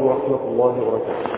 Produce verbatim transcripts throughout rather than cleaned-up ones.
عليكم ورحمة الله وبركاته.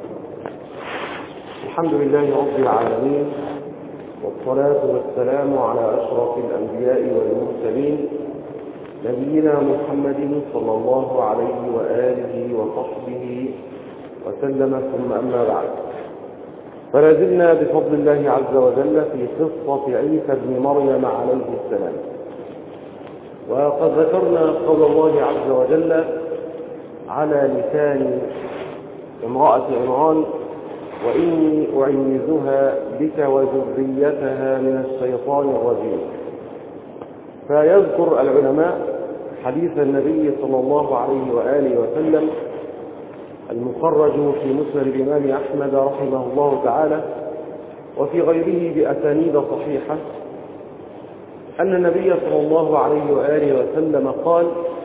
الحمد لله رب العالمين، والصلاة والسلام على أشرف الأنبياء والمرسلين نبينا محمد صلى الله عليه وآله وصحبه وسلم، ثم أما بعد، فلا زلنا بفضل الله عز وجل في قصة عيسى بن مريم عليه السلام. وقد ذكرنا قول الله عز وجل على لسان امرأة عمران: وإني أعيذها بك وذريتها من الشيطان الرجيم. فيذكر العلماء حديث النبي صلى الله عليه وآله وسلم المخرج في مسند الإمام أحمد رحمه الله تعالى وفي غيره بأسانيد صحيحة، أن النبي صلى الله عليه وآله وسلم قال: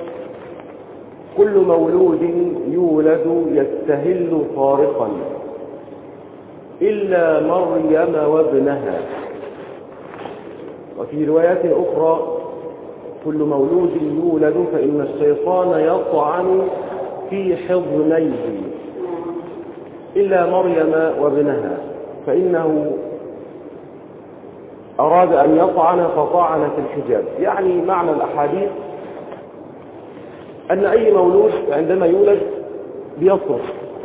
كل مولود يولد يستهل خارقا إلا مريم وابنها. وفي روايات أخرى: كل مولود يولد فإن الشيطان يطعن في حضنيه إلا مريم وابنها، فإنه أراد أن يطعن فطعن في الحجاب. يعني معنى الأحاديث أن أي مولود عندما يولد بيصرخ.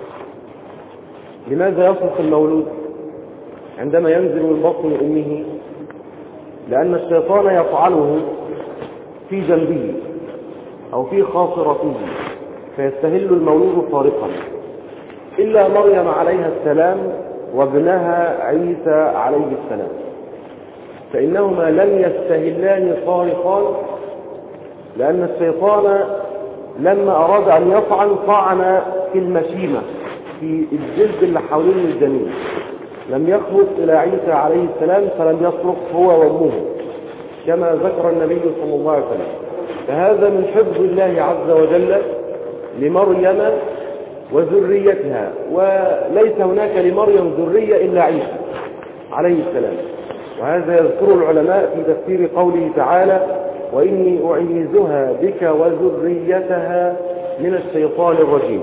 لماذا يصرخ المولود عندما ينزل من بطن أمه؟ لأن الشيطان يطعنه في جنبه أو في خاصرته فيستهل المولود صارخا، إلا مريم عليها السلام وابنها عيسى عليه السلام، فإنهما لم يستهلان صارخان، لأن الشيطان لما أراد أن يطعن طعن في المشيمة، في الجلد اللي حوالين الجنين، لم يخلص إلى عيسى عليه السلام فلم يصرخ هو وأمه كما ذكر النبي صلى الله عليه وسلم. فهذا من حفظ الله عز وجل لمريم وذريتها، وليس هناك لمريم ذرية إلا عيسى عليه السلام. وهذا يذكر العلماء في تفسير قوله تعالى: وإني أعيذها بك وذريتها من الشيطان الرجيم.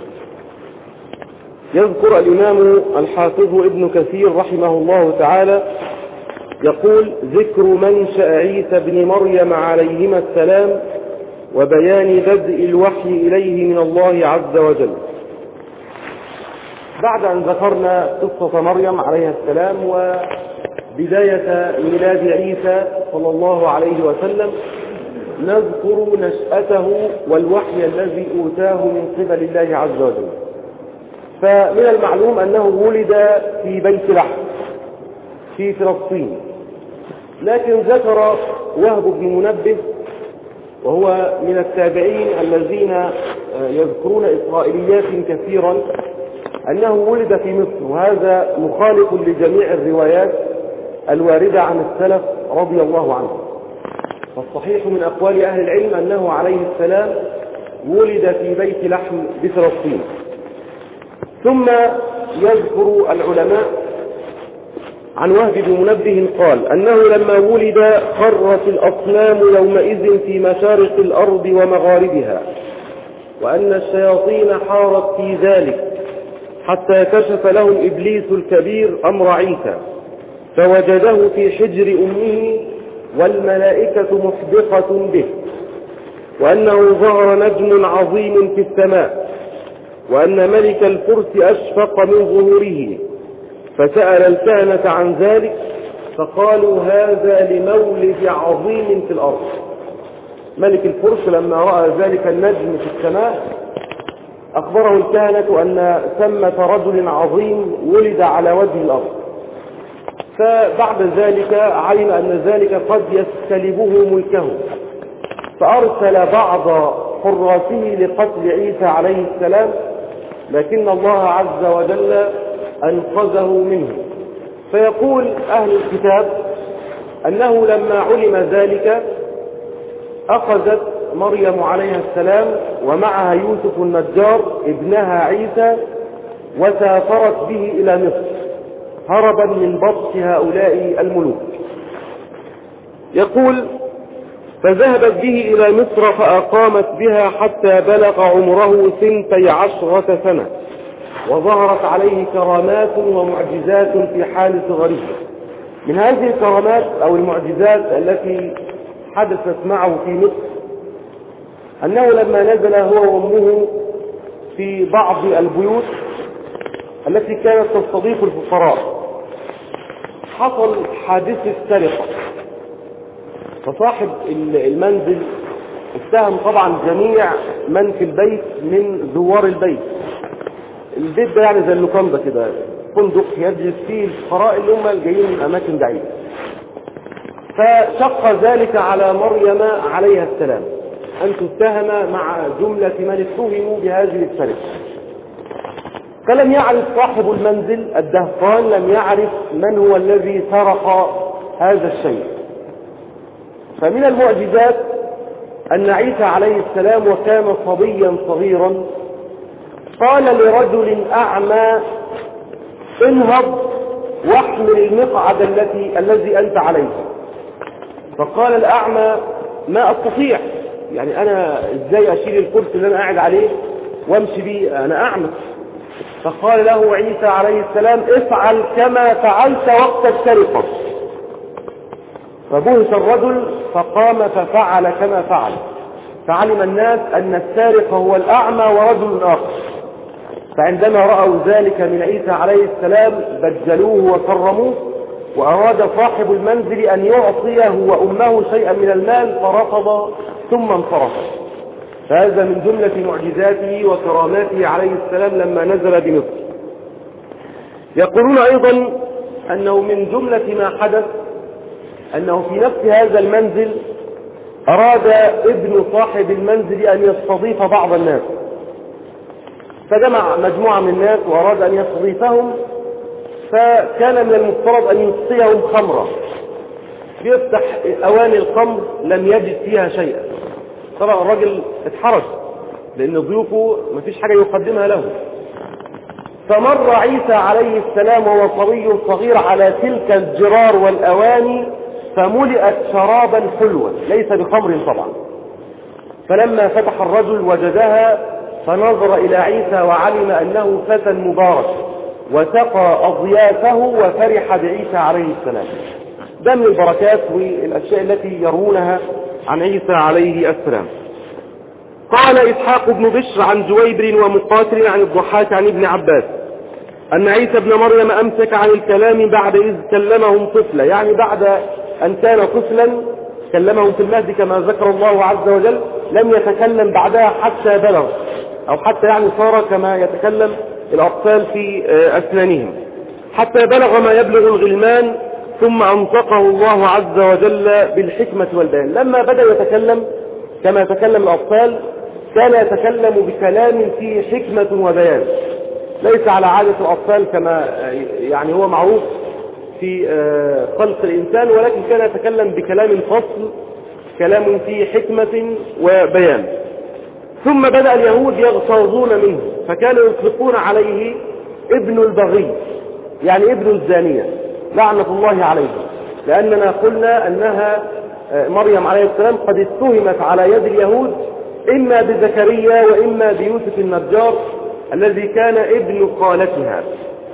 يذكر الإمام الحافظ ابن كثير رحمه الله تعالى يقول: ذكر منشأ عيسى بن مريم عليهما السلام وبيان بدء الوحي إليه من الله عز وجل. بعد أن ذكرنا قصة مريم عليها السلام وبداية ميلاد عيسى صلى الله عليه وسلم، نذكر نشأته والوحي الذي أوتاه من قبل الله عز وجل. فمن المعلوم أنه ولد في بيت لحم في فلسطين، لكن ذكر وهب بن منبه وهو من التابعين الذين يذكرون إسرائيليات كثيرا أنه ولد في مصر، وهذا مخالف لجميع الروايات الواردة عن السلف رضي الله عنهم. فالصحيح من أقوال أهل العلم أنه عليه السلام ولد في بيت لحم بفلسطين. ثم يذكر العلماء عن وهب بن منبه قال أنه لما ولد خرت الأصنام يومئذ في مشارق الأرض ومغاربها، وأن الشياطين حارت في ذلك حتى كشف لهم إبليس الكبير أمر عيسى فوجده في حجر أمه والملائكة محدقة به، وأنه ظهر نجم عظيم في السماء، وأن ملك الفرس أشفق من ظهوره فسأل الكهنة عن ذلك فقالوا: هذا لمولد عظيم في الأرض. ملك الفرس لما رأى ذلك النجم في السماء أخبره الكهنة أن ثمة رجل عظيم ولد على وجه الأرض. فبعد ذلك علم أن ذلك قد يستلبه ملكه، فأرسل بعض حراسه لقتل عيسى عليه السلام، لكن الله عز وجل أنقذه منه. فيقول أهل الكتاب أنه لما علم ذلك أخذت مريم عليها السلام ومعها يوسف النجار ابنها عيسى وسافرت به إلى مصر هربا من بطش هؤلاء الملوك. يقول فذهبت به إلى مصر فأقامت بها حتى بلغ عمره ثنتي عشرة سنة، وظهرت عليه كرامات ومعجزات في حال صغره. من هذه الكرامات أو المعجزات التي حدثت معه في مصر أنه لما نزل هو وأمه في بعض البيوت التي كانت تستضيف الفقراء حصل حادثة سرقة، فصاحب المنزل اتهم طبعا جميع من في البيت من زوار البيت. البيت ده يعني زي اللوكاندا كده، فندق يجلس فيه الفقراء اللي هم جايين من اماكن بعيده. فشق ذلك على مريم عليها السلام ان تتهم مع جمله من اتهموا بهذه السرقه. فلم يعرف صاحب المنزل الدهقان، لم يعرف من هو الذي سرق هذا الشيء. فمن المعجزات أن عيسى عليه السلام وكان صبيا صغيرا قال لرجل أعمى انهض واحمل المقعد التي الذي أنت عليه. فقال الأعمى ما أستطيع، يعني أنا إزاي أشيل الكرسي اللي أنا قاعد عليه وامشي بيه، أنا أعمى. فقال له عيسى عليه السلام افعل كما فعلت وقت السرقة. فبهت الرجل فقام ففعل كما فعل، فعلم الناس أن السارق هو الأعمى ورجل آخر. فعندما رأوا ذلك من عيسى عليه السلام بجلوه وكرموه، وأراد صاحب المنزل أن يعطيه وأمه شيئا من المال فرفض ثم انصرف. فهذا من جملة معجزاته وكراماته عليه السلام لما نزل بمصر. يقولون أيضا أنه من جملة ما حدث أنه في نفس هذا المنزل أراد ابن صاحب المنزل أن يستضيف بعض الناس، فجمع مجموعة من الناس وأراد أن يستضيفهم، فكان من المفترض أن يسقيهم خمرا. بيفتح أواني الخمر لم يجد فيها شيئا. طبعا الرجل اتحرج لأن ضيوفه مفيش حاجة يقدمها له. فمر عيسى عليه السلام وهو صبي صغير على تلك الجرار والأواني فملئت شرابا حلوا ليس بخمر طبعا. فلما فتح الرجل وجدها فنظر إلى عيسى وعلم أنه فتى مبارك وسقى أضيافه وفرح بعيسى عليه السلام. ده من البركات والأشياء التي يرونها عن عيسى عليه السلام. قال إسحاق بن بشر عن جويبر ومقاتل عن الضحاك عن ابن عباس أن عيسى بن مريم أمسك عن الكلام بعد إذ كلمهم طفلا، يعني بعد أن كان طفلا كلمهم في المهد كما ذكر الله عز وجل، لم يتكلم بعدها حتى بلغ، أو حتى يعني صار كما يتكلم الأطفال في أسنانهم، حتى بلغ ما يبلغ الغلمان، ثم أنطقه الله عز وجل بالحكمة والبيان. لما بدأ يتكلم كما يتكلم الأطفال كان يتكلم بكلام فيه حكمة وبيان، ليس على عادة الأطفال كما يعني هو معروف في خلق الإنسان، ولكن كان يتكلم بكلام فصل، كلام فيه حكمة وبيان. ثم بدأ اليهود يغتاظون منه، فكانوا يطلقون عليه ابن البغي، يعني ابن الزانية لعنة الله عليه، لأننا قلنا أنها مريم عليه السلام قد اتهمت على يد اليهود إما بزكريا وإما بيوسف النجار الذي كان ابن خالتها.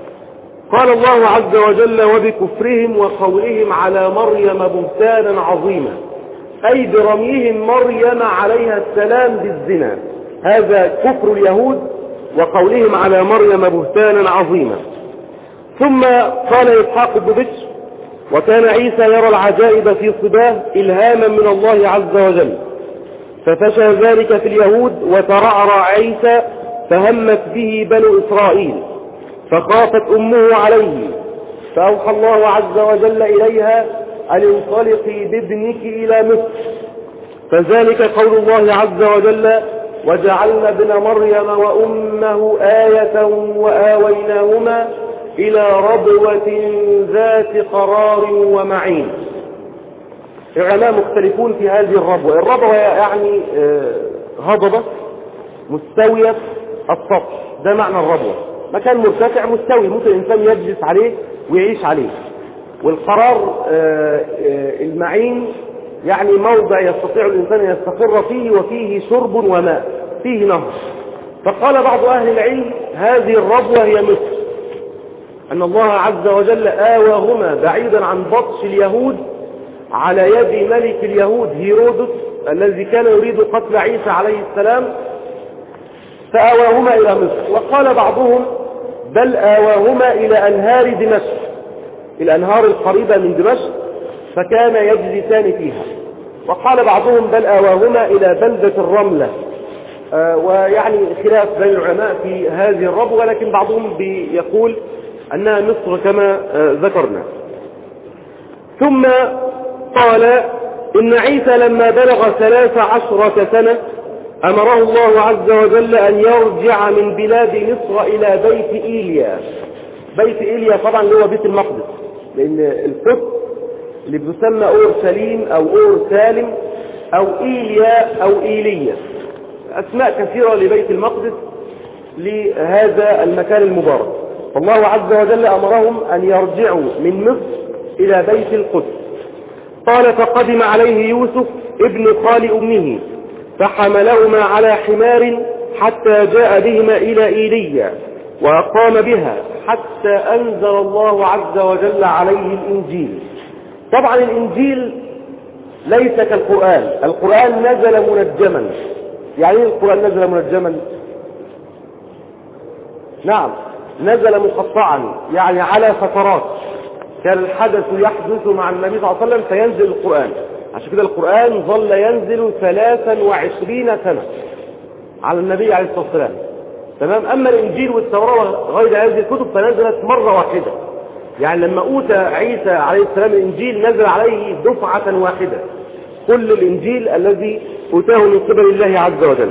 قال الله عز وجل وبكفرهم وقولهم على مريم بهتانا عظيما، أي برميهم مريم عليها السلام بالزنا. هذا كفر اليهود وقولهم على مريم بهتانا عظيما. ثم قال إسحاق بن بشر وكان عيسى يرى العجائب في صباه إلهاما من الله عز وجل، ففشى ذلك في اليهود وترعرع عيسى فهمت به بنو إسرائيل، فخافت أمه عليه، فأوحى الله عز وجل إليها أن انطلقي بابنك إلى مصر، فذلك قول الله عز وجل وجعلنا ابن مريم وأمه آية وآويناهما إلى ربوة ذات قرار ومعين. العلماء مختلفون في هذه الربوة. الربوة يعني هضبة مستوية السطح، ده معنى الربوة، مكان مرتفع مستوي ممكن الإنسان يجلس عليه ويعيش عليه. والقرار المعين يعني موضع يستطيع الإنسان أن يستقر فيه وفيه شرب وماء، فيه نهر. فقال بعض أهل العلم هذه الربوة هي مصر، أن الله عز وجل آواهما بعيدا عن بطش اليهود على يد ملك اليهود هيرودس الذي كان يريد قتل عيسى عليه السلام، فآواهما إلى مصر. وقال بعضهم بل آواهما إلى أنهار دمشق، الأنهار القريبة من دمشق، فكان يجلسان فيها. وقال بعضهم بل آواهما إلى بلدة الرملة، آه ويعني خلاف بين العلماء في هذه الربوة، لكن بعضهم بيقول أنها مصر كما آه ذكرنا. ثم قال إن عيسى لما بلغ ثلاث عشرة سنة أمره الله عز وجل أن يرجع من بلاد مصر إلى بيت إيليا. بيت إيليا طبعا اللي هو بيت المقدس، لأن القدس اللي بيسمى أورشليم أو أورسالم أو إيليا أو إيليا، أسماء كثيرة لبيت المقدس لهذا المكان المبارك. فالله عز وجل أمرهم أن يرجعوا من مصر إلى بيت القدس. قال فقدم عليه يوسف ابن خال أمه فحملهما على حمار حتى جاء بهما إلى إيليا وأقام بها حتى أنزل الله عز وجل عليه الإنجيل. طبعا الإنجيل ليس كالقرآن، القرآن نزل منجما. يعني القرآن نزل منجما؟ نعم، نزل مقطعا، يعني على فترات، كان الحدث يحدث مع النبي صلى الله عليه وسلم فينزل القرآن. عشان كده القرآن ظل ينزل ثلاثا وعشرين سنة على النبي عليه الصلاة والسلام. تمام. أما الإنجيل والتوراة وغير هذه الكتب فنزلت مرة واحدة، يعني لما أوتى عيسى عليه السلام الإنجيل نزل عليه دفعة واحدة، كل الإنجيل الذي أوتاه من قبل الله عز وجل.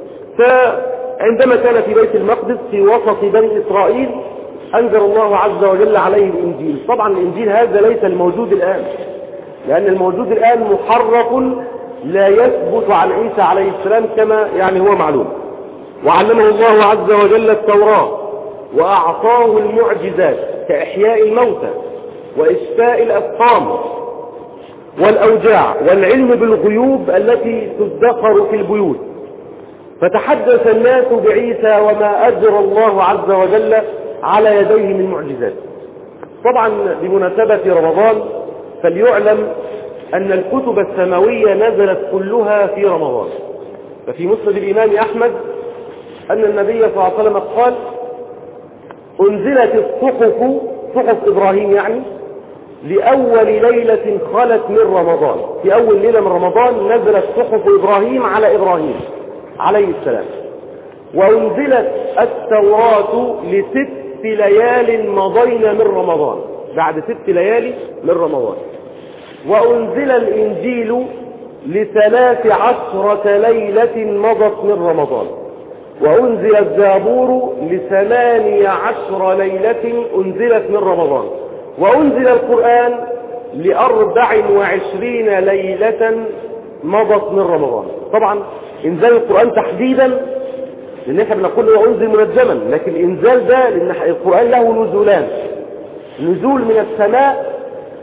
فعندما كان في بيت المقدس في وسط بني إسرائيل أنزل الله عز وجل عليه الإنجيل. طبعا الإنجيل هذا ليس الموجود الآن، لأن الموجود الآن محرف لا يثبت عن عيسى عليه السلام كما يعني هو معلوم. وعلمه الله عز وجل التوراة وأعطاه المعجزات كإحياء الموتى وإشفاء الأسقام والأوجاع والعلم بالغيوب التي تدخر في البيوت. فتحدث الناس بعيسى وما أجرى الله عز وجل على يديه من معجزات. طبعا بمناسبة رمضان فليعلم أن الكتب السماوية نزلت كلها في رمضان. ففي مسند الإمام أحمد أن النبي صلى الله عليه وسلم قال أنزلت الصحف، صحف إبراهيم يعني، لأول ليلة خلت من رمضان. في أول ليلة من رمضان نزلت صحف إبراهيم على إبراهيم عليه السلام. وأنزلت التوراة لست ليال مضينا من رمضان، بعد ست ليالي من رمضان. وأنزل الإنجيل لثلاث عشرة ليلة مضت من رمضان. وأنزل الزبور لثماني عشر ليلة أنزلت من رمضان. وأنزل القرآن لأربع وعشرين ليلة مضت من رمضان. طبعا إنزال القرآن تحديدا لأن احنا بنقول له أنزل منجما، لكن الإنزال ده لأن القرآن له نزولان، نزول من السماء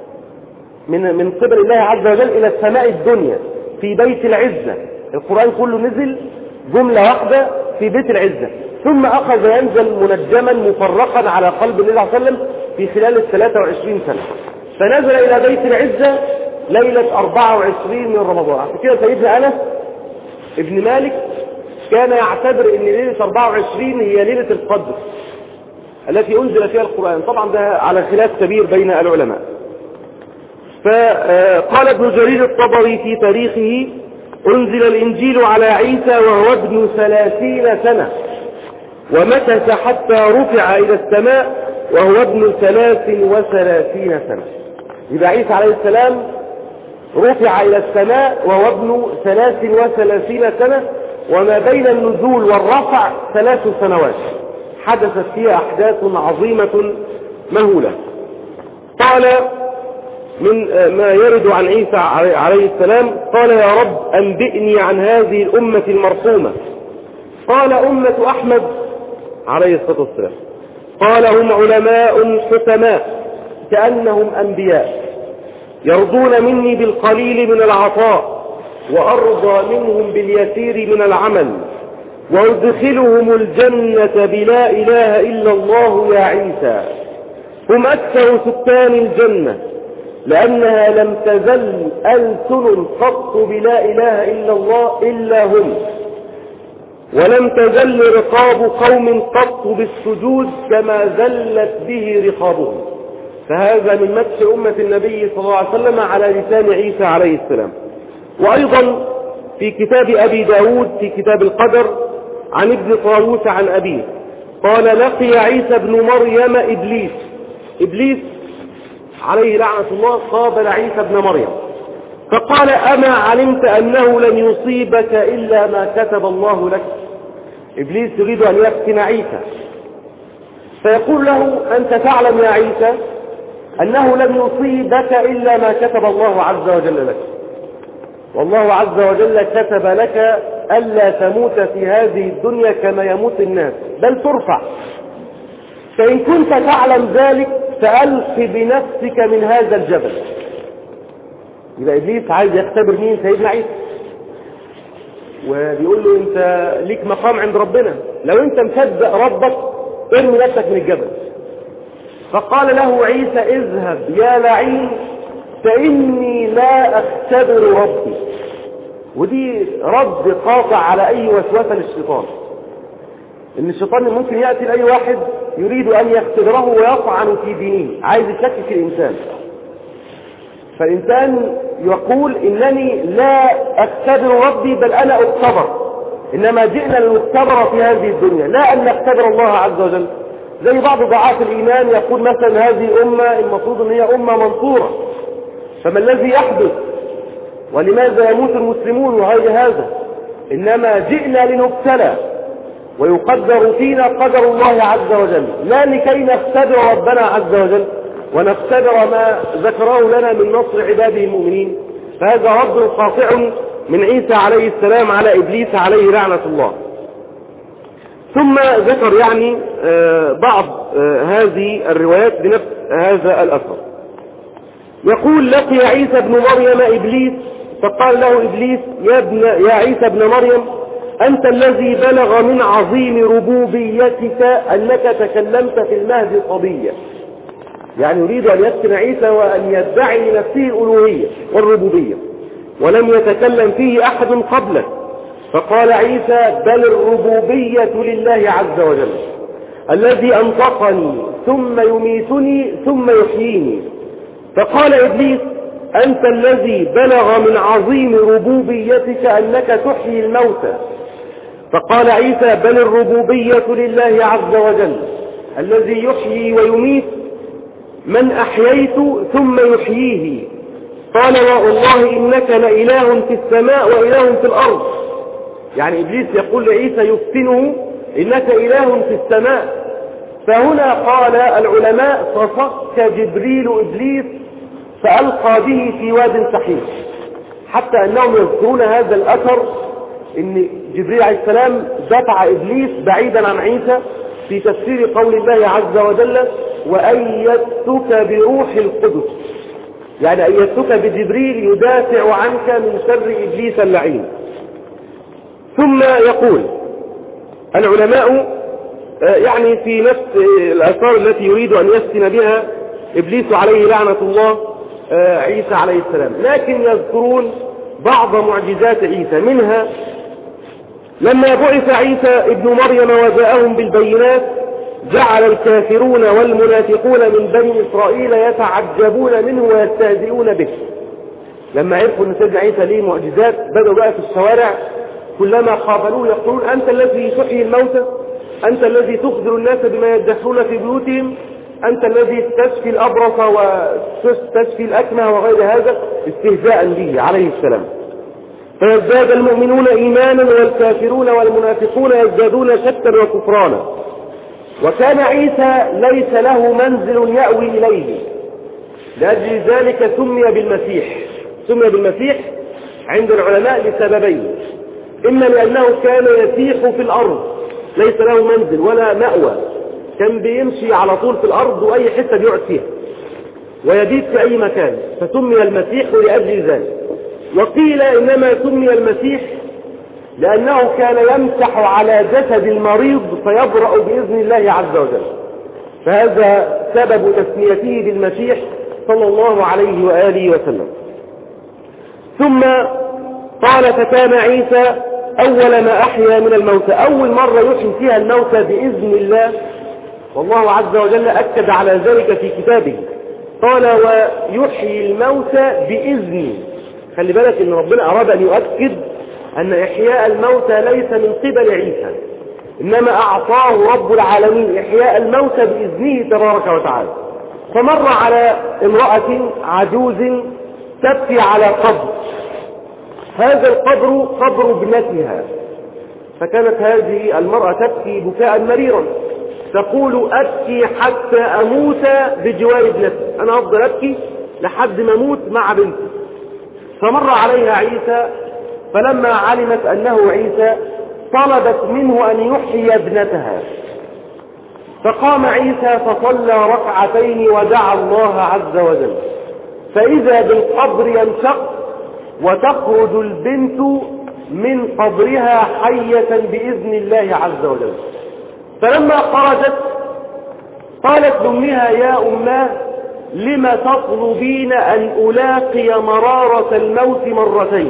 من من قبل الله عز وجل إلى السماء الدنيا في بيت العزة. القرآن كله نزل جملة واحدة في بيت العزة، ثم أخذ ينزل منجما مفرقا على قلب النبي صلى الله عليه وسلم في خلال الثلاثة وعشرين سنة. فنزل إلى بيت العزة ليلة أربعة وعشرين من رمضان. عشان كده سيدنا أنس ابن مالك كان يعتبر ان ليلة أربعة وعشرين هي ليلة القدر التي أنزل فيها القرآن. طبعا ده على خلاف كبير بين العلماء. فقال ابن جرير الطبري في تاريخه أنزل الإنجيل على عيسى وهو ابن ثلاثين سنة ومكث حتى رفع إلى السماء وهو ابن ثلاث وثلاثين سنة. يبقى عيسى عليه السلام رفع إلى السماء وهو ابن ثلاث وثلاثين سنة، وما بين النزول والرفع ثلاث سنوات حدثت فيها أحداث عظيمة مهولة. قال من ما يرد عن عيسى عليه السلام قال يا رب أنبئني عن هذه الأمة المرحومة. قال أمة أحمد عليه الصلاة والسلام. قال هم علماء حكماء كأنهم أنبياء يرضون مني بالقليل من العطاء وأرضى منهم باليسير من العمل، وأدخلهم الجنة بلا إله إلا الله يا عيسى. هم أكثر سكان الجنة لأنها لم تزل ألسن قط بلا إله إلا الله إلا هم، ولم تزل رقاب قوم قط بالسجود كما زلت به رقابهم. فهذا من مدح أمة النبي صلى الله عليه وسلم على لسان عيسى عليه السلام. وأيضا في كتاب أبي داود في كتاب القدر عن ابن طاووس عن أبيه قال: لقي عيسى بن مريم إبليس. إبليس عليه لعنة الله قابل عيسى بن مريم فقال: أما علمت أنه لن يصيبك إلا ما كتب الله لك؟ إبليس يريد أن يفتن عيسى، فيقول له: أنت تعلم يا عيسى أنه لن يصيبك إلا ما كتب الله عز وجل لك، والله عز وجل كتب لك ألا تموت في هذه الدنيا كما يموت الناس، بل ترفع. فإن كنت تعلم ذلك فألق بنفسك من هذا الجبل. يبقى إبليس عايز يختبر مين؟ سيدنا عيسى، وبيقول له: أنت ليك مقام عند ربنا، لو أنت مصدق ربك ارمي نفسك من الجبل. فقال له عيسى: اذهب يا لعين فإني لا أختبر ربي. ودي رد قاطع على أي وسوسة للشيطان، إن الشيطان ممكن يأتي لأي واحد يريد أن يختبره ويطعن في دينه، عايز يشكك الإنسان. فالإنسان يقول: إنني لا أختبر ربي بل أنا أختبر، إنما جئنا لنختبر في هذه الدنيا لا أن نختبر الله عز وجل. زي بعض ضعاف الإيمان يقول مثلا: هذه أمة المفروض أن هي أمة منصورة، فما الذي يحدث ولماذا يموت المسلمون وغير هذا؟ إنما جئنا لنبتلى ويقدر فينا قدر الله عز وجل، لا لكي نختبر ربنا عز وجل ونختبر ما ذكره لنا من نصر عباده المؤمنين. فهذا رد قاطع من عيسى عليه السلام على إبليس عليه لعنة الله. ثم ذكر يعني بعض هذه الروايات بنفس هذا الأثر. يقول: لقي عيسى بن مريم إبليس فقال له إبليس: يا, ابن يا عيسى بن مريم، أنت الذي بلغ من عظيم ربوبيتك أنك تكلمت في المهد صبيا. يعني يريد أن يفتن عيسى وأن يدعي لنفسه الألوهية والربوبية ولم يتكلم فيه أحد قبله. فقال عيسى: بل الربوبية لله عز وجل الذي أنطقني ثم يميتني ثم يحييني. فقال إبليس: أنت الذي بلغ من عظيم ربوبيتك أنك تحيي الموتى. فقال عيسى: بل الربوبية لله عز وجل الذي يحيي ويميت من أحييت ثم يحييه. قال: والله إنك لإله في السماء وإله في الأرض. يعني إبليس يقول لعيسى يفتنه: إنك إله في السماء. فهنا قال العلماء: فصك جبريل إبليس فألقى به في واد سحيق، حتى أنهم يذكرون هذا الأثر إن جبريل عليه السلام دفع إبليس بعيدا عن عيسى في تفسير قول الله عز وجل: وأيدتك بروح القدس. يعني أيدتك بجبريل يدافع عنك من شر إبليس اللعين. ثم يقول العلماء يعني في نفس الآثار التي يريد أن يفتن بها إبليس عليه لعنة الله عيسى عليه السلام، لكن يذكرون بعض معجزات عيسى. منها: لما بعث عيسى ابن مريم وجاءهم بالبينات جعل الكافرون والمنافقون من بني إسرائيل يتعجبون منه ويستهزئون به. لما عرفوا أن سيدنا عيسى ليه معجزات بدأوا بقى في الشوارع كلما قابلوه يقولون: أنت الذي تحيي الموتى، أنت الذي تخبر الناس بما يدخلون في بيوتهم، أنت الذي تشفي الأبرص وتشفي الأكمه وغير هذا، استهزاء به عليه السلام. فيزداد المؤمنون إيمانا والكافرون والمنافقون يزدادون شكا وكفرانا. وكان عيسى ليس له منزل يأوي إليه، لأجل ذلك سمي بالمسيح. سمي بالمسيح عند العلماء لسببين: إما لأنه كان يسيح في الأرض ليس له منزل ولا مأوى، كان بيمشي على طول في الأرض وأي حتة بيقعد فيها. ويبيت في أي مكان، فسمي المسيح لأجل ذلك. وقيل إنما سمي المسيح لأنه كان يمسح على جسد المريض فيبرأ بإذن الله عز وجل، فهذا سبب تسميته بالمسيح صلى الله عليه وآله وسلم. ثم قال فكان عيسى أول ما أحيا من الموتى، أول مرة يحيي فيها الموتى بإذن الله، والله عز وجل أكد على ذلك في كتابه، قال ويحيي الموتى بإذنه. خلي بالك إن ربنا أراد أن يؤكد أن إحياء الموتى ليس من قبل عيسى، إنما أعطاه رب العالمين إحياء الموتى بإذنه تبارك وتعالى. فمر على امرأة عجوز تبكي على قبر، هذا القبر قبر ابنتها، فكانت هذه المرأة تبكي بكاء مريرا تقول أبكي حتى أموت بجوار ابنتي، أنا أفضل أبكي لحد ما أموت مع بنتي. فمر عليها عيسى، فلما علمت أنه عيسى طلبت منه أن يحيي ابنتها، فقام عيسى فصلى ركعتين ودعا الله عز وجل، فإذا بالقبر ينشق وتخرج البنت من قبرها حية بإذن الله عز وجل. فلما خرجت قالت لأمها يا أماه لم تطلبين أن ألاقي مرارة الموت مرتين؟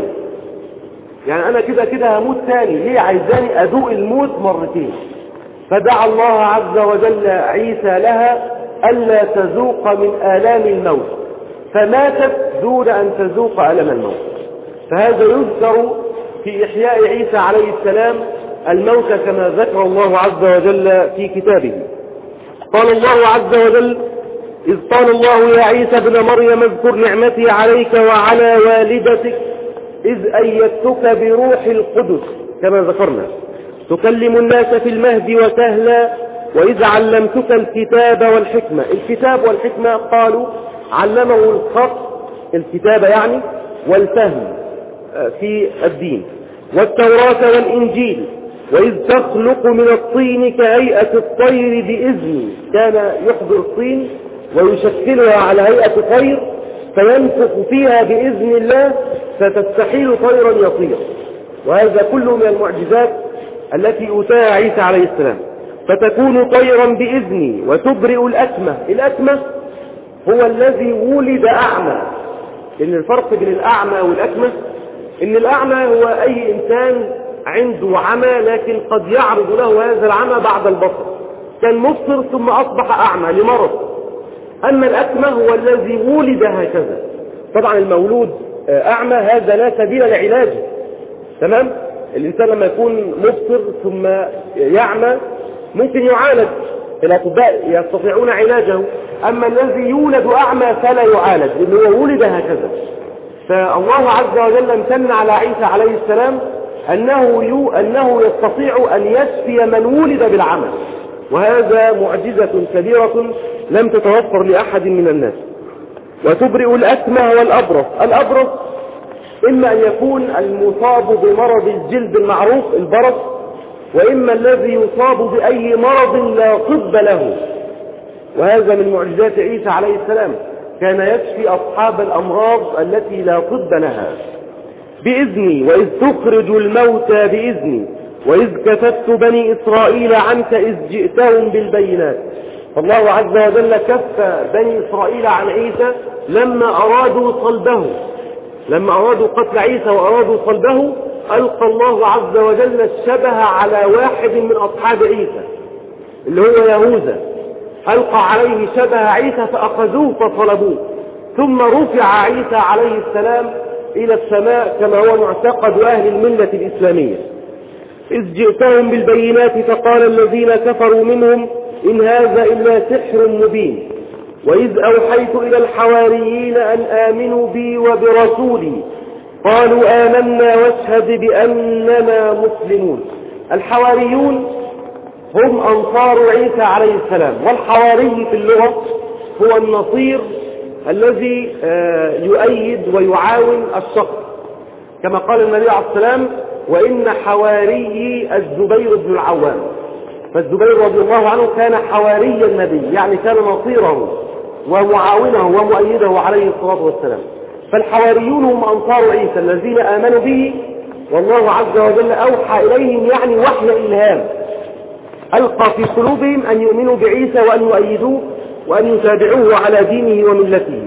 يعني أنا كده كده هموت ثاني، ليه عايزاني أذوق الموت مرتين؟ فدعا الله عز وجل عيسى لها ألا تذوق من آلام الموت، فماتت دون أن تذوق ألم الموت. فهذا يذكر في إحياء عيسى عليه السلام الموت كما ذكر الله عز وجل في كتابه. قال الله عز وجل إذ قال الله يا عيسى ابن مريم اذكر نعمتي عليك وعلى والدتك إذ أيدتك بروح القدس كما ذكرنا تكلم الناس في المهد وكهلا وإذ علمتك الكتاب والحكمة. الكتاب والحكمة قالوا علمه الخط، الكتاب يعني، والفهم في الدين، والتوراة والإنجيل. وإذ تخلق من الطين كهيئة الطير بإذني، كان يحضر الطين ويشكلها على هيئة طير فينفخ فيها بإذن الله فتستحيل طيرا يطير. وهذا كله من المعجزات التي أوتاها عيسى عليه السلام. فتكون طيرا بإذني وتبرئ الأكمة. الأكمة هو الذي ولد أعمى، لأن الفرق بين الأعمى والأكمة إن الأعمى هو أي إنسان عنده عمى لكن قد يعرض له هذا العمى بعد البصر، كان مبصر ثم أصبح أعمى لمرض. أما الأكمة هو الذي ولد هكذا. طبعا المولود أعمى هذا لا سبيل لعلاجه، تمام؟ الإنسان لما يكون مبصر ثم يعمى ممكن يعالج، الأطباء يستطيعون علاجه. أما الذي يولد أعمى فلا يعالج لأنه ولد هكذا. فالله عز وجل امتن على عيسى عليه السلام أنه, يو أنه يستطيع أن يشفي من ولد بالعمى، وهذا معجزة كبيرة لم تتوفر لأحد من الناس. وتبرئ الأكمه والأبرص. الأبرص إما أن يكون المصاب بمرض الجلد المعروف البرص، وإما الذي يصاب بأي مرض لا طب له، وهذا من معجزات عيسى عليه السلام، كان يشفي أصحاب الأمراض التي لا طب لها بإذني. وإذ تخرج الموتى بإذني وإذ كففت بني إسرائيل عنك إذ جئتهم بالبينات. فالله عز وجل كف بني إسرائيل عن عيسى لما أرادوا صلبه، لما أرادوا قتل عيسى وأرادوا صلبه ألقى الله عز وجل الشبه على واحد من أصحاب عيسى اللي هو يهوذا، ألقى عليه شبه عيسى فأخذوه فصلبوه، ثم رفع عيسى عليه السلام إلى السماء كما هو معتقد أهل الملة الإسلامية. إذ جئتهم بالبينات فقال الذين كفروا منهم إن هذا إلا سحر مبين. وإذ أوحيت إلى الحواريين أن آمنوا بي وبرسولي قالوا آمنا واشهد بأننا مسلمون. الحواريون هم أنصار عيسى عليه السلام، والحواري في اللغة هو النصير الذي يؤيد ويعاون الشخص، كما قال النبي عليه السلام وإن حواري الزبير بن العوام. فالزبير رضي الله عنه كان حواري النبي، يعني كان نصيره. ومعاونه ومؤيده عليه الصلاة والسلام. فالحواريون هم أنصار عيسى الذين آمنوا به، والله عز وجل أوحى إليهم يعني وحي إلهام، ألقى في قلوبهم أن يؤمنوا بعيسى وأن يؤيدوه وأن يتابعوه على دينه وملته.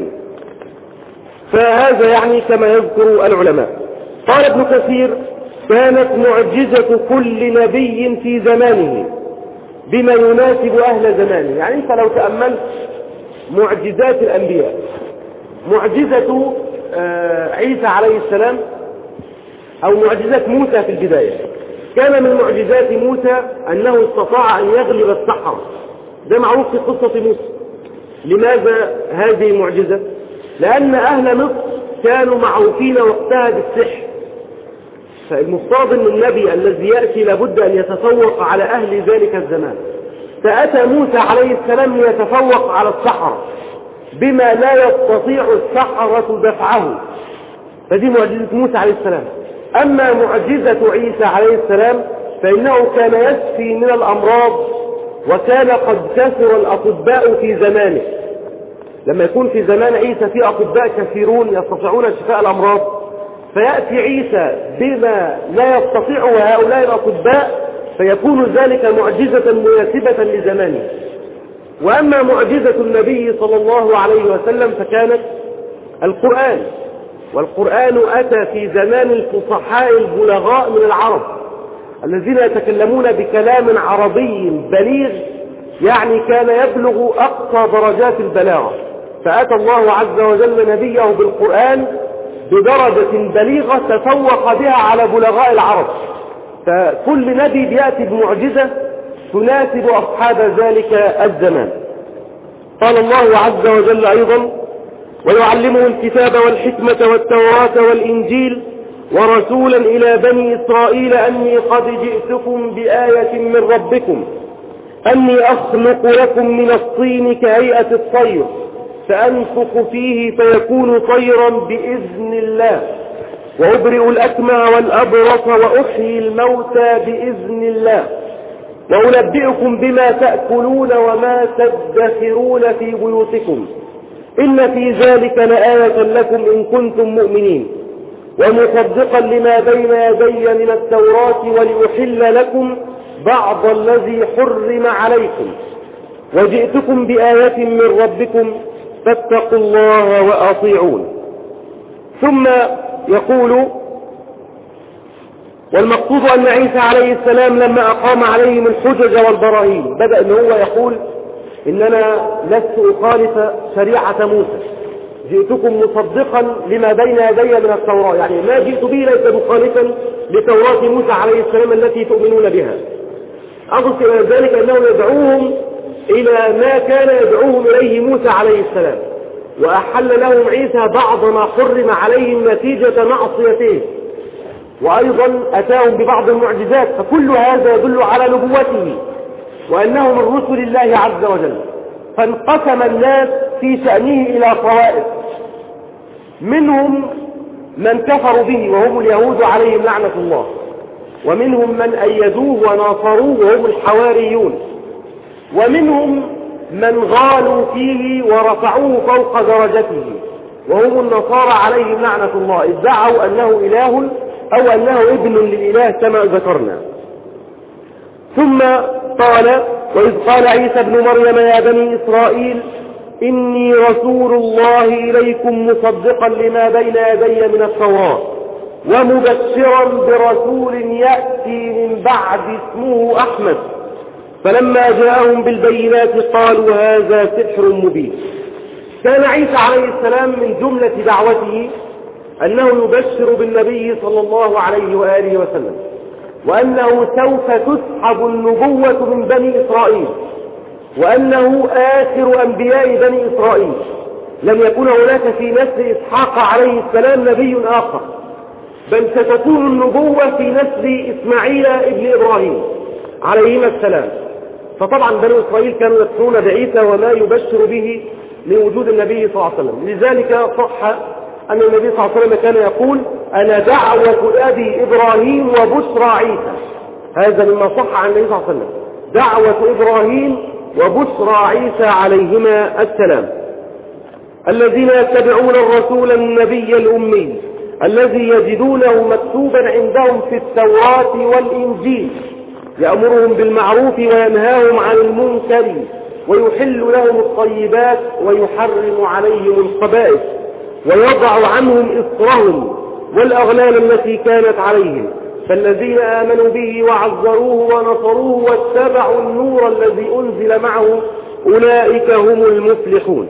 فهذا يعني كما يذكر العلماء. قال ابن كثير: كانت معجزة كل نبي في زمانه بما يناسب أهل زمانه. يعني أنت لو تأملت معجزات الأنبياء، معجزة عيسى عليه السلام أو معجزة موسى في البداية، كان من معجزات موسى أنه استطاع أن يغلب السحرة. ده معروف في قصة موسى. لماذا هذه المعجزة؟ لأن أهل مصر كانوا معروفين وقتها بالسحر، فالمفترض أن النبي الذي يأتي لابد أن يتفوق على أهل ذلك الزمان. فأتى موسى عليه السلام ليتفوق على السحرة بما لا يستطيع السحرة دفعه، فدي معجزة موسى عليه السلام. أما معجزة عيسى عليه السلام فإنه كان يشفي من الأمراض، وكان قد كثر الأطباء في زمانه. لما يكون في زمان عيسى في أطباء كثيرون يستطيعون شفاء الأمراض، فيأتي عيسى بما لا يستطيعه هؤلاء الأطباء، فيكون ذلك معجزة مناسبة لزمانه. وأما معجزة النبي صلى الله عليه وسلم فكانت القرآن، والقرآن أتى في زمان الفصحاء البلغاء من العرب الذين يتكلمون بكلام عربي بليغ، يعني كان يبلغ أقصى درجات البلاغة. فأتى الله عز وجل نبيه بالقرآن بدرجة بليغة تفوق بها على بلغاء العرب. فكل نبي بيأتي بمعجزة تناسب أصحاب ذلك الزمان. قال الله عز وجل أيضا: ويعلمه الكتاب والحكمة والتوراة والإنجيل ورسولا إلى بني إسرائيل أني قد جئتكم بآية من ربكم أني أخلق لكم من الطين كهيئة الطير فأنفخ فيه فيكون طيرا بإذن الله وأبرئ الأكمى والأبرص وأحيي الموتى بإذن الله وأنبئكم بما تأكلون وما تدخرون في بيوتكم إن في ذلك لآية لكم إن كنتم مؤمنين ومصدقا لما بين يدي من التوراة ولأحل لكم بعض الذي حرم عليكم وجئتكم بآية من ربكم فاتقوا الله وأطيعون. ثم يقول: والمقصود أن عيسى عليه السلام لما أقام عليهم الحجج والبراهين بدأ أن هو يقول: إننا لست أخالف شريعة موسى، جئتكم مصدقا لما بين يدي من التوراة، يعني ما جئت به ليس مخالفا لتوراة موسى عليه السلام التي تؤمنون بها. أقصد إلى ذلك أنه يدعوهم إلى ما كان يدعوهم إليه موسى عليه السلام، وأحل لهم عيسى بعض ما حرم عليهم نتيجة معصيته، وأيضا أتاهم ببعض المعجزات. فكل هذا يدل على نبوته وأنه من رسل الله عز وجل. فانقسم الناس في شأنه إلى طوائف، منهم من كفروا به وهم اليهود عليهم لعنة الله، ومنهم من أيدوه وناصروه وهم الحواريون، ومنهم من غالوا فيه ورفعوه فوق درجته وهم النصارى عليهم لعنة الله، ادعوا أنه إله أو أنه ابن للإله كما ذكرنا. ثم قال: وإذ قال عيسى ابن مريم يا بني إسرائيل إني رسول الله إليكم مصدقا لما بين يدي من التوراة ومبشرا برسول يأتي من بعد اسمه أحمد. فلما جاءهم بالبينات قالوا هذا سحر مبين. كان عيسى عليه السلام من جملة دعوته أنه يبشر بالنبي صلى الله عليه وآله وسلم، وأنه سوف تسحب النبوة من بني إسرائيل، وأنه آخر أنبياء بني إسرائيل، لم يكن هناك في نسل إسحاق عليه السلام نبي آخر، بل ستكون النبوة في نسل إسماعيل ابن إبراهيم عليهما السلام. فطبعا بني إسرائيل كانوا يكفرون بعيسى وما يبشر به لوجود النبي صلى الله عليه وسلم. لذلك صح أن النبي صلى الله عليه وسلم كان يقول: أنا دعوة أبي إبراهيم وبشرى عيسى. هذا مما صح عن النبي صلى الله عليه وسلم، دعوة إبراهيم وبشرى عيسى عليهما السلام. الذين يتبعون الرسول النبي الأمي الذي يجدونه مكتوبا عندهم في التوراة والإنجيل يأمرهم بالمعروف وينهاهم عن المنكر ويحل لهم الطيبات ويحرم عليهم الخبائث ويضع عنهم إصرهم والأغلال التي كانت عليهم. فالذين آمنوا به وعزروه ونصروه واتبعوا النور الذي أنزل معه أولئك هم المفلحون.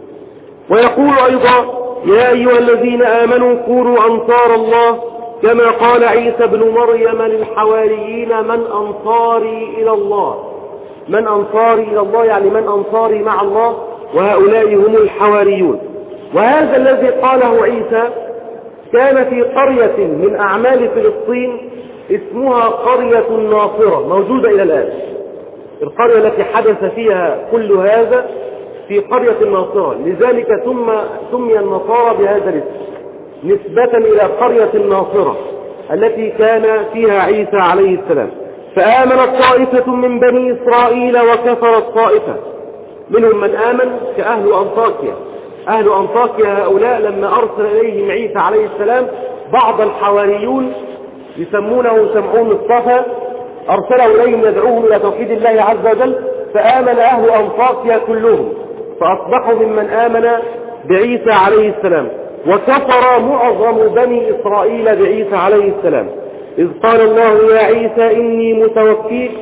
ويقول أيضا يا أيها الذين آمنوا كونوا أنصار الله كما قال عيسى بن مريم للحواريين من أنصاري إلى الله. من أنصاري إلى الله يعني من أنصاري مع الله، وهؤلاء هم الحواريون. وهذا الذي قاله عيسى كان في قرية من أعمال فلسطين اسمها قرية الناصرة موجودة إلى الآن. القرية التي حدث فيها كل هذا في قرية الناصرة، لذلك ثم سمي النصارى بهذا الاسم نسبة إلى قرية الناصرة التي كان فيها عيسى عليه السلام. فآمنت طائفة من بني إسرائيل وكفرت طائفة، منهم من آمن كأهل أنطاكيا. أهل أنطاكيا هؤلاء لما أرسل إليهم عيسى عليه السلام بعض الحواريون يسمونه سمعون الصفا أرسله إليهم يدعوهم إلى توحيد الله عز وجل، فآمن أهل أنطاكيا كلهم فأصبحوا ممن آمن بعيسى عليه السلام. وكفر معظم بني إسرائيل بعيسى عليه السلام، إذ قال الله يا عيسى إني متوفيك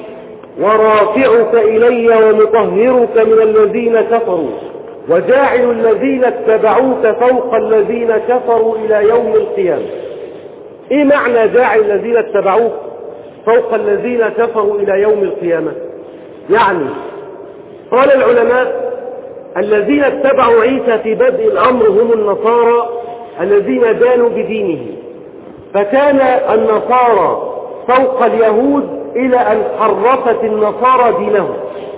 ورافعك إلي ومطهرك من الذين كفروا وجاعل الذين اتبعوك فوق الذين كفروا إلى يوم القيامة. إيه معنى جاعل الذين اتبعوك فوق الذين كفروا إلى يوم القيامة؟ يعني قال العلماء الذين اتبعوا عيسى في بدء الأمر هم النصارى الذين دانوا بدينه، فكان النصارى فوق اليهود إلى أن حرفت النصارى دينهم.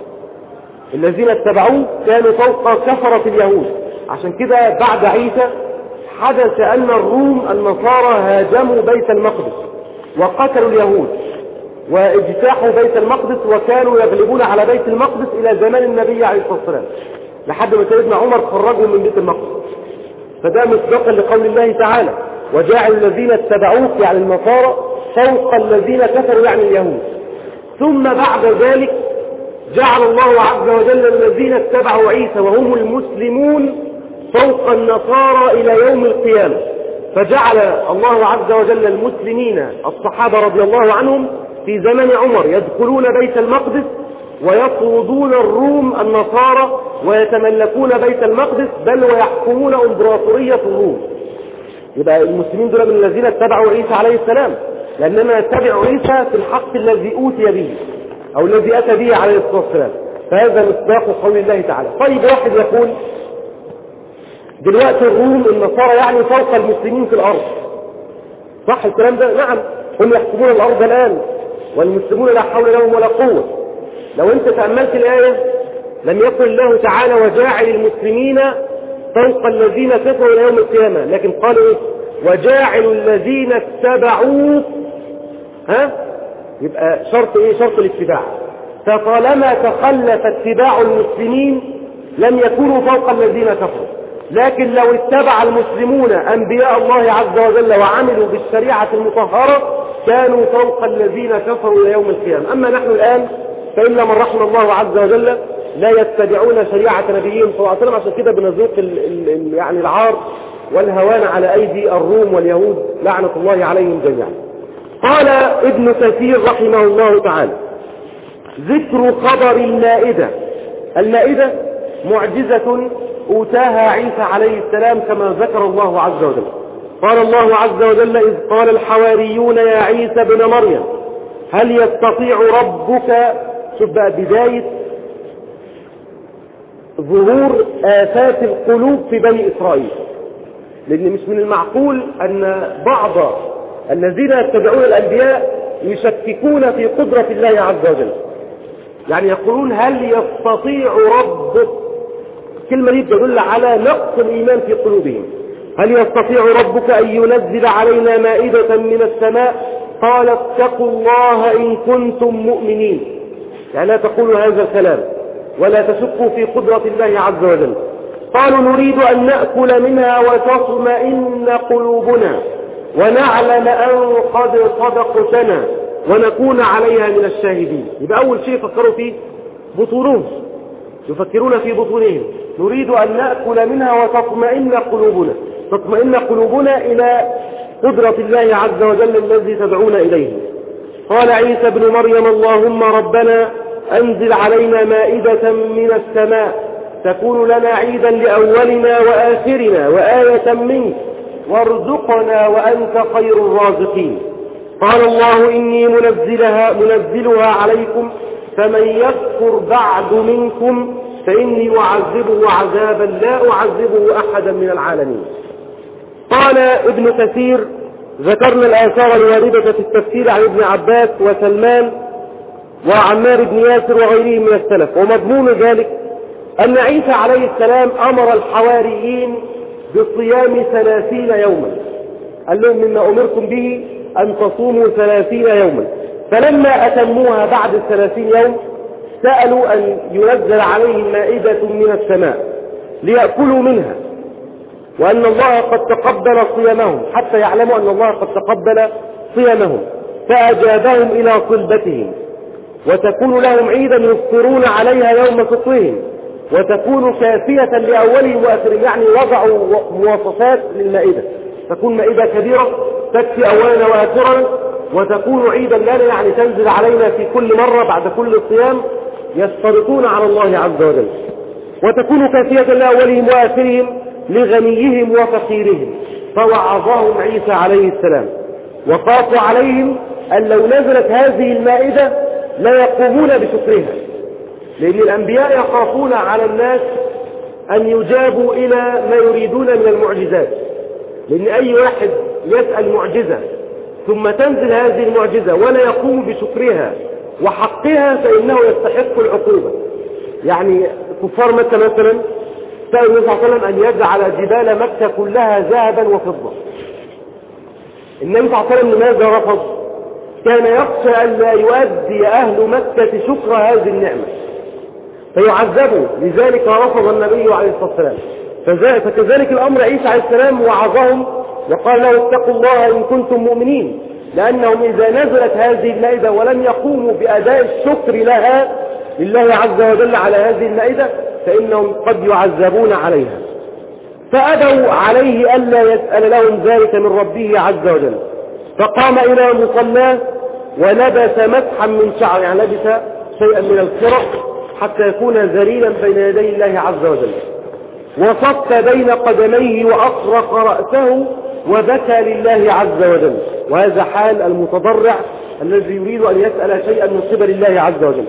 الذين اتبعوه كانوا فوق كفرة اليهود، عشان كده بعد عيسى حدث أن الروم النصارى هاجموا بيت المقدس وقتلوا اليهود واجتاحوا بيت المقدس، وكانوا يغلبون على بيت المقدس إلى زمان النبي عليه الصلاة والسلام لحد ما سيدنا عمر خرجهم من بيت المقدس. فده مصداقا لقول الله تعالى وجاعل الذين اتبعوك يعني النصارى فوق الذين كفروا يعني اليهود. ثم بعد ذلك جعل الله عز وجل الذين اتبعوا عيسى وهم المسلمون فوق النصارى إلى يوم القيامة، فجعل الله عز وجل المسلمين الصحابة رضي الله عنهم في زمن عمر يدخلون بيت المقدس ويطردون الروم النصارى ويتملكون بيت المقدس بل ويحكمون امبراطورية الروم. يبقى المسلمين دول من الذين اتبعوا عيسى عليه السلام، لأننا نتبع عيسى في الحق الذي أوتي به أو الذي أتى به عليه الصلاة والسلام. فهذا مصداق قول الله تعالى. طيب واحد يقول دلوقتي الروم النصارى يعني فوق المسلمين في الأرض، صح الكلام ده؟ نعم، هم يحكمون الأرض الآن والمسلمون لا حول لهم ولا قوة. لو أنت تأملت الآية لم يقل الله تعالى وجاعل المسلمين فوق الذين كفروا إلى يوم القيامة، لكن قال إيه؟ وجاعل الذين اتبعوك. ها؟ يبقى شرط إيه؟ شرط الاتباع. فطالما تخلف اتباع المسلمين لم يكونوا فوق الذين كفروا، لكن لو اتبع المسلمون أنبياء الله عز وجل وعملوا بالشريعة المطهرة كانوا فوق الذين كفروا إلى يوم القيامة. أما نحن الآن فإلا من رحم الله عز وجل لا يتبعون شريعة نبيهم صلى الله عليه وسلم، عشان كده بنذوق ال ال يعني العار والهوان على أيدي الروم واليهود لعنة الله عليهم جميعا. قال ابن كثير رحمه الله تعالى ذكر خبر المائدة. المائدة معجزة أوتاها عيسى عليه السلام كما ذكر الله عز وجل. قال الله عز وجل إذ قال الحواريون يا عيسى بن مريم هل يستطيع ربك. شوف بقى بداية ظهور آفات القلوب في بني إسرائيل، لأن مش من المعقول أن بعض الذين يتبعون الأنبياء يشككون في قدرة الله عز وجل، يعني يقولون هل يستطيع ربك. الكلمة دي تدل على نقص الإيمان في قلوبهم. هل يستطيع ربك أن ينزل علينا مائدة من السماء؟ قال اتقوا الله إن كنتم مؤمنين. يعني لا تقولوا هذا الكلام ولا تشكوا في قدرة الله عز وجل. قالوا نريد أن نأكل منها وتطمئن قلوبنا ونعلم أن قد صدقتنا ونكون عليها من الشاهدين. يبقى أول شيء فكروا فيه بطونهم، يفكرون في بطونهم. نريد أن نأكل منها وتطمئن قلوبنا، تطمئن قلوبنا إلى قدرة الله عز وجل الذي تدعون إليه. قال عيسى ابن مريم اللهم ربنا أنزل علينا مائدة من السماء تكون لنا عيدا لأولنا وآخرنا وآية منك وارزقنا وأنت خير الرازقين. قال الله إني منزلها, منزلها عليكم فمن يكفر بعد منكم فإني أعذبه عذابا لا أعذبه أحدا من العالمين. قال ابن كثير ذكرنا الآثار الواردة في التفسير عن ابن عباس وسلمان وعمار بن ياسر وغيرهم من السلف، ومضمون ذلك أن عيسى عليه السلام أمر الحواريين بصيام ثلاثين يوما، قال لهم مما أمركم به أن تصوموا ثلاثين يوما. فلما أتموها بعد الثلاثين يوم سألوا أن ينزل عليهم مائدة من السماء ليأكلوا منها، وأن الله قد تقبل صيامهم حتى يعلموا أن الله قد تقبل صيامهم، فأجابهم إلى صلبتهم وتكون لهم عيدا يفطرون عليها يوم فطرهم وتكون كافية لأولهم وآخرهم. يعني وضعوا مواصفات للمائدة، تكون مائدة كبيرة تكفي أولنا وآخرنا وتكون عيدا لنا، يعني تنزل علينا في كل مرة بعد كل صيام يشترطون على الله عز وجل، وتكون كافية لأولهم وآخرهم لغنيهم وفقيرهم. فوعظهم عيسى عليه السلام وخاف عليهم أن لو نزلت هذه المائدة لا يقومون بشكرها، لأن الأنبياء يخافون على الناس أن يجابوا إلى ما يريدون من المعجزات، لأن أي واحد يسأل معجزة ثم تنزل هذه المعجزة ولا يقوم بشكرها وحقها فإنه يستحق العقوبة. يعني كفار مكة مثلا سأل النبي صلى الله عليه وسلم أن يجعل جبال مكة كلها ذهبا وفضة. النبي صلى الله عليه وسلم لماذا رفض؟ كان يخشى أن لا يؤدي أهل مكة شكر هذه النعمة فيعذبوا، لذلك رفض النبي عليه الصلاة والسلام. فكذلك الأمر عيسى عليه السلام وعظهم وقال له اتقوا الله إن كنتم مؤمنين، لأنهم إذا نزلت هذه المائدة ولم يقوموا بأداء الشكر لها لله عز وجل على هذه المائدة فإنهم قد يعذبون عليها. فأبوا عليه ألا يسأل لهم ذلك من ربه عز وجل، فقام إلى مصلاه ولبس مسحا من شعر، يعني لبس شيئا من الخرق حتى يكون ذليلا بين يدي الله عز وجل، وصف بين قدميه وأطرق رأسه وبكى لله عز وجل. وهذا حال المتضرع الذي يريد أن يسأل شيئا من قبل الله عز وجل.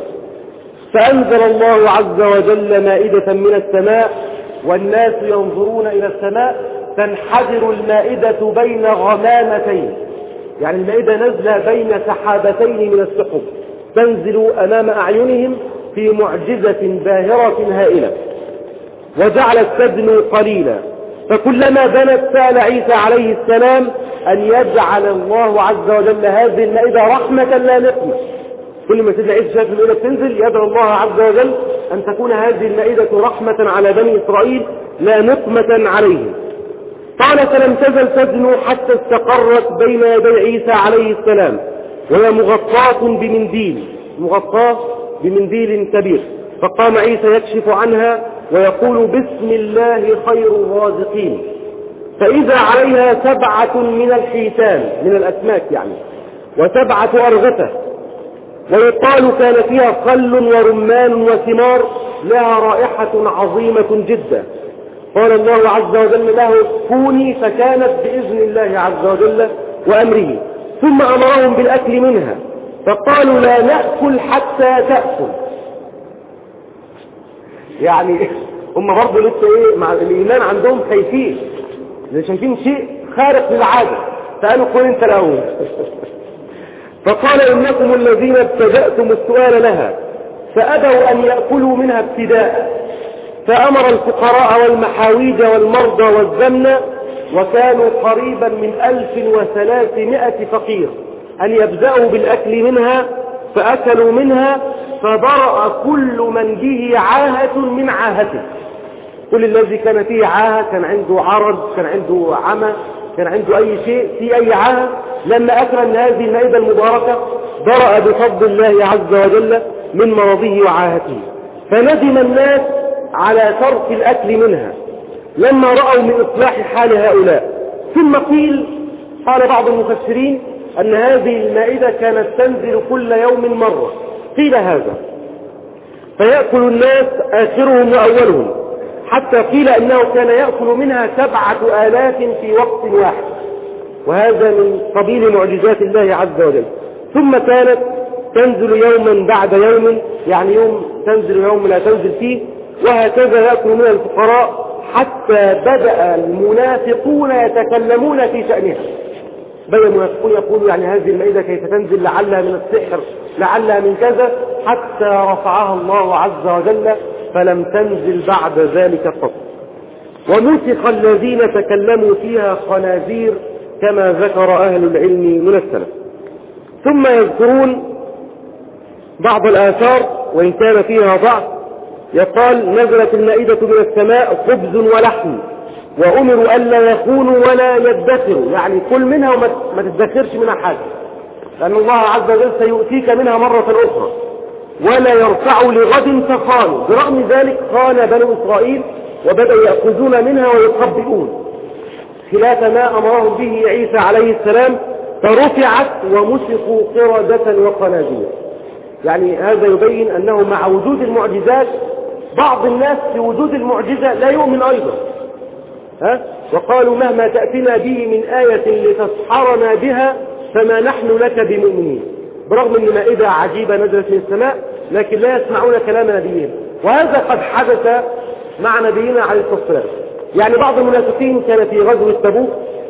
فأنزل الله عز وجل مائدة من السماء والناس ينظرون إلى السماء تنحدر المائدة بين غمامتين، يعني المائدة نزل بين سحابتين من السحب تنزل أمام أعينهم في معجزة باهرة هائلة، وجعلت تدنو قليلا. فكلما بنت سأل عيسى عليه السلام أن يجعل الله عز وجل هذه المائدة رحمة لا نقمة. كل ما سيدنا عيسى شاف المائدة تنزل يدعو الله عز وجل أن تكون هذه المائدة رحمة على بني إسرائيل لا نقمة عليهم. قال فلم تزل تدنو حتى استقرت بين يدي عيسى عليه السلام وهي مغطاة بمنديل، مغطاة بمنديل كبير. فقام عيسى يكشف عنها ويقول بسم الله خير الرازقين، فإذا عليها سبعة من الحيتان من الأسماك يعني، وسبعة أرغفة، ويقال كان فيها خل ورمان وثمار لها رائحة عظيمة جدا. قال الله عز وجل له كوني فكانت بإذن الله عز وجل وأمره، ثم أمرهم بالأكل منها فقالوا لا نأكل حتى تأكل. يعني هم برضه لسه ايه مع الإيمان عندهم خايفين، لأن شايفين شيء خارق للعادة، فقالوا قل انت الأول. فقال إنكم الذين ابتدأتم السؤال لها فأبوا أن يأكلوا منها ابتداء، فأمر الفقراء والمحاويج والمرضى والزمنة وكانوا قريبا من ألف وثلاثمائة فقير أن يبدأوا بالأكل منها، فأكلوا منها فبرأ كل من به عاهة من عاهته. كل الذي كان فيه عاهة، كان عنده عرض، كان عنده عمى، كان عنده أي شيء في أي عاهة، لما أكل من هذه المائدة المباركة برأ بفضل الله عز وجل من مرضه وعاهته. فندم الناس على ترك الأكل منها لما رأوا من إصلاح حال هؤلاء. ثم قيل قال بعض المفسرين أن هذه المائدة كانت تنزل كل يوم مرة، قيل هذا، فيأكل الناس آخرهم وأولهم، حتى قيل أنه كان يأكل منها سبعة آلاف في وقت واحد، وهذا من قبيل معجزات الله عز وجل. ثم كانت تنزل يوما بعد يوم، يعني يوم تنزل يوم لا تنزل فيه، وهكذا يأكل منها الفقراء حتى بدأ المنافقون يتكلمون في شأنها. بدأ المنافقون يقولوا يعني هذه المائدة كيف تنزل، لعلها من السحر، لعلها من كذا، حتى رفعها الله عز وجل فلم تنزل بعد ذلك قط. ونسخ الذين تكلموا فيها خنازير كما ذكر أهل العلم من السلف. ثم يذكرون بعض الآثار وإن كان فيها ضعف، يقال نزلت المائدة من السماء خبز ولحم، وأمروا ألا يخونوا ولا يدخروا، يعني كل منها وما تدخرش منها حاجة، لأن الله عز وجل سيؤتيك منها مرة أخرى، ولا يرفعوا لغد فخانوا. برغم ذلك خان بنو إسرائيل وبدأوا يأخذون منها ويقبئون، خلاف ما أمرهم به عيسى عليه السلام، فرفعت ومسخوا قردة وخنازير. يعني هذا يبين أنه مع وجود المعجزات بعض الناس في وجود المعجزة لا يؤمن أيضا، ها؟ وقالوا مهما تأتنا به من آية لتسحرنا بها فما نحن لك بمؤمنين. برغم أن مائدة عجيبة نزلت من السماء لكن لا يسمعون كلام نبيهم، وهذا قد حدث مع نبينا عليه الصلاة والسلام. يعني بعض المنافقين كان في غزوة تبوك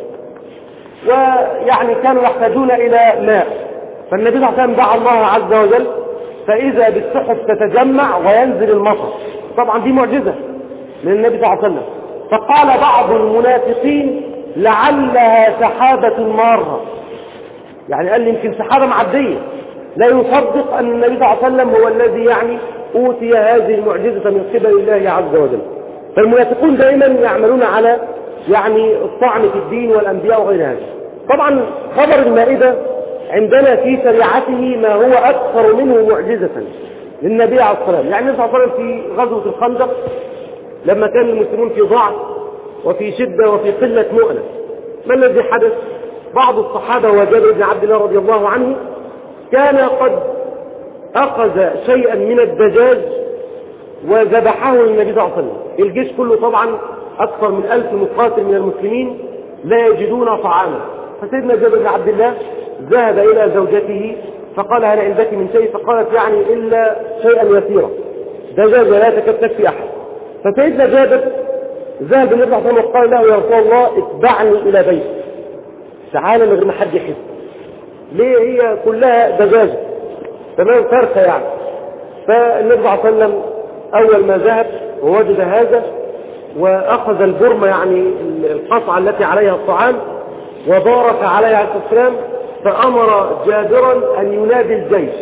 ويعني كانوا يحتاجون إلى ماء، فالنبي صلى الله عليه وسلم دعا الله عز وجل فإذا بالسحب تتجمع وينزل المطر. طبعا دي معجزة من النبي صلى الله عليه وسلم. فقال بعض المنافقين لعلها سحابة مارة، يعني قال لي يمكن سحابة معدية، لا يصدق أن النبي صلى الله عليه وسلم هو الذي يعني أوتي هذه المعجزة من قبل الله عز وجل. فالمنافقون دائما يعملون على يعني الطعن في الدين والأنبياء وغير هذا. طبعا خبر المائدة عندنا في شريعته ما هو أكثر منه معجزة للنبي عليه الصلاة والسلام. يعني النبي صلى الله عليه وسلم في غزوة الخندق لما كان المسلمون في ضعف وفي شدة وفي قلة مؤنة، ما الذي حدث؟ بعض الصحابة وجابر بن عبد الله رضي الله عنه كان قد أخذ شيئا من الدجاج وذبحه للنبي صلى الله عليه وسلم. الجيش كله طبعا أكثر من ألف مقاتل من المسلمين لا يجدون طعاما، فسيدنا جابر بن عبد الله ذهب إلى زوجته فقال هل عندك من شيء؟ فقالت يعني إلا شيئا يسيرا، دجاج لا تكاد تكفي أحد. فسيدنا جابر ذهب بالنبي صلى الله عليه وسلم وقال له يا رسول الله اتبعني إلى بيت، تعالى من غير ما حد يحس، ليه؟ هي كلها دجاجة تمام فرخة يعني. فالنبي صلى الله عليه وسلم أول ما ذهب ووجد هذا وأخذ البرمة يعني القطعة التي عليها الطعام وبارك عليها عليه الصلاة والسلام، فأمر جابرا أن ينادي الجيش.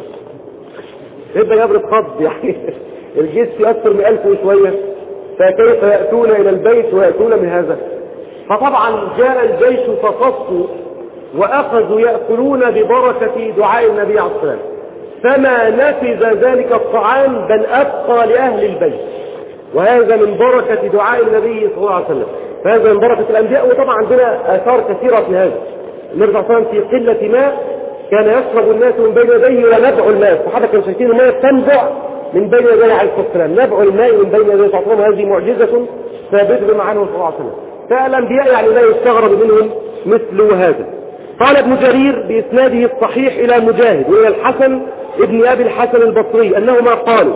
يبقى جابر اتخض يعني الجيش في أكثر من ألف وشوية، فكيف يأتون إلى البيت ويأتون من هذا؟ فطبعا جاء الجيش فصفوا وأخذوا يأكلون ببركة دعاء النبي عليه الصلاة والسلام، فما نفذ ذلك الطعام بل أبقى لأهل البيت، وهذا من بركة دعاء النبي صلى الله عليه وسلم، فهذا من بركة الأنبياء. وطبعا عندنا آثار كثيرة في هذا. النبي صلى الله عليه وسلم في قلة ماء كان يشرب الناس من بين يديه ونبع الماء، الصحابة كانوا شايفين الماء تنبع من بين يديه عليه الصلاة والسلام، نبع الماء من بين يديه صلى الله عليه وسلم، هذه معجزة ثابتة بما عنه صلى الله عليه وسلم. فالأنبياء يعني لا يستغرب منهم مثل هذا. قال ابن جرير بإسناده الصحيح إلى مجاهد وإلى الحسن ابن أبي الحسن البصري أنهما قالوا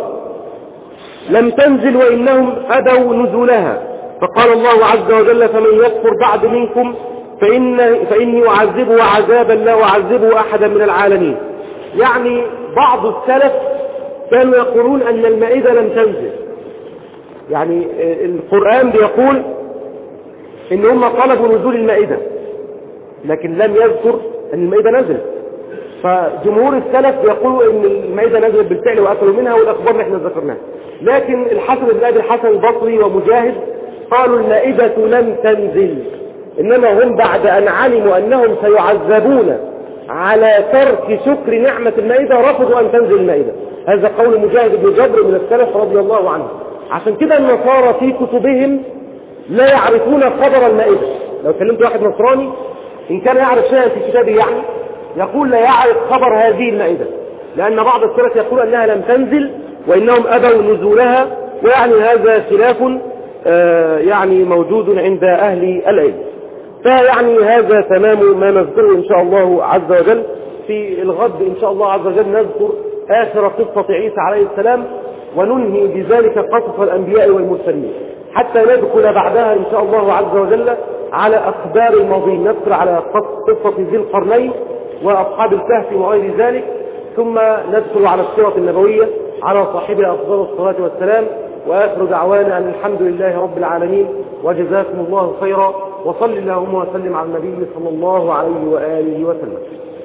لم تنزل وإنهم أبوا نزولها، فقال الله عز وجل فمن يكفر بعد منكم فإن فإني أعذبه عذابا لا أعذبه أحدا من العالمين. يعني بعض السلف كانوا يقولون أن المائدة لم تنزل، يعني القرآن بيقول إن هم طلبوا نزول المائدة لكن لم يذكر أن المائدة نزلت. فجمهور السلف يقولوا أن المائدة نزلت بالفعل وأكلوا منها، والأخبار اللي احنا ذكرناها. لكن الحسن بن أبي الحسن البصري ومجاهد قالوا المائدة لم تنزل، إنما هم بعد أن علموا أنهم سيعذبون على ترك شكر نعمة المائدة رفضوا أن تنزل المائدة. هذا قول مجاهد بن جبر من السلف رضي الله عنه. عشان كده النصارى في كتبهم لا يعرفون خبر المائدة. لو كلمت واحد نصراني إن كان يعرف شيئا في كتابه يعني يقول لا يعرف خبر هذه المائدة، لأن بعض السلف يقول أنها لم تنزل وإنهم أبوا نزولها، ويعني هذا خلاف آه يعني موجود عند أهل العلم. فيعني هذا تمام ما نذكره إن شاء الله عز وجل. في الغد إن شاء الله عز وجل نذكر آخر قصة عيسى عليه السلام، وننهي بذلك قصص الأنبياء والمرسلين، حتى ندخل بعدها إن شاء الله عز وجل على أخبار الماضين، ندخل على قصة ذي القرنين وأصحاب الكهف وغير ذلك، ثم ندخل على السيرة النبوية على صاحبها أفضل الصلاة والسلام. وآخر دعوانا أن الحمد لله رب العالمين، وجزاكم الله خيرا، وصل اللهم وسلم على النبي صلى الله عليه وآله وسلم.